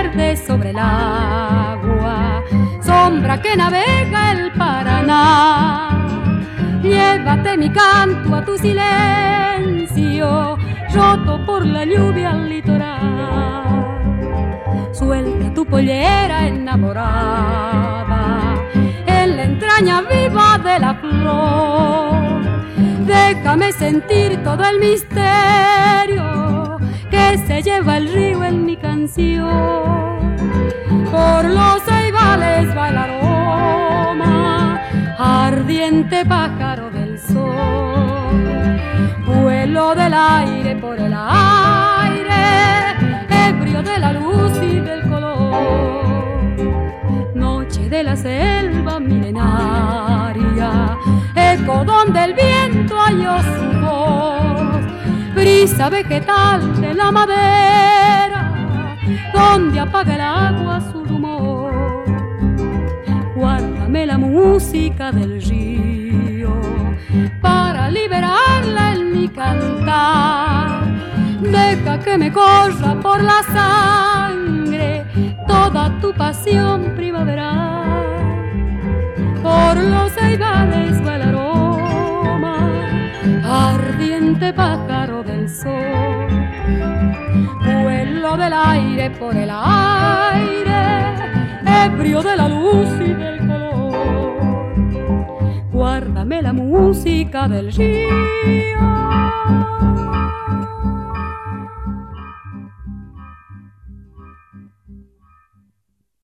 verde sobre el agua, sombra que navega el Paraná. Llévate mi canto a tu silencio, roto por la lluvia al litoral. Suelta tu pollera enamorada en la entraña viva de la flor. Déjame sentir todo el misterio que se lleva el río en mi canción. Por los ceibales va el aroma, ardiente pájaro del sol. Vuelo del aire por el aire, ebrio de la luz y del color. Noche de la selva milenaria, eco donde el viento halló su voz. Brisa vegetal de la madera, donde apaga el agua su rumor. Guárdame la música del río para liberarla en mi cantar. Deja que me corra por la sangre toda tu pasión primaveral. Por los ceibales va el aroma, ardiente pájaro del sol. Vuelo del aire por el aire, ebrio de la luz y del color. Guárdame la música del río